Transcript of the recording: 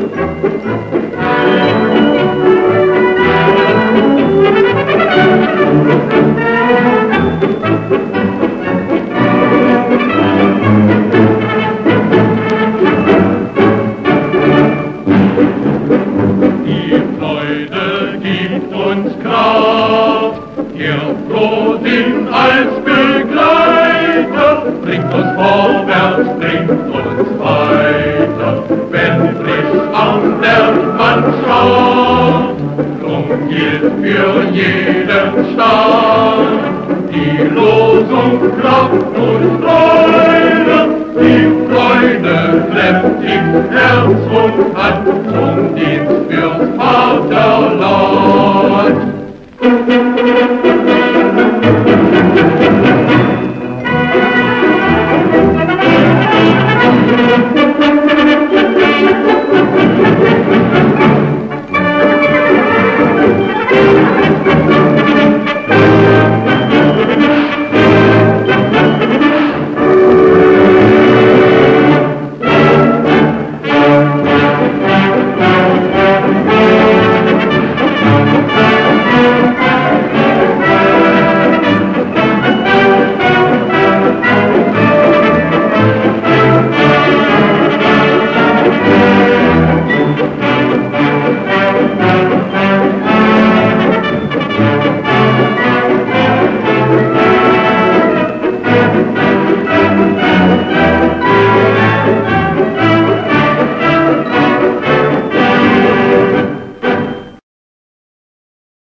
Gibt uns Kraft, ihr Frohsinn als Begleiter, bringt uns vorwärts, bringt uns weiter, wenn frisch an der Wand schaut, drum gilt für jeden Staat die Losung Kraft und Freude, die Freude klemmt in Herz und Hand zum Dienst fürs Vaterland.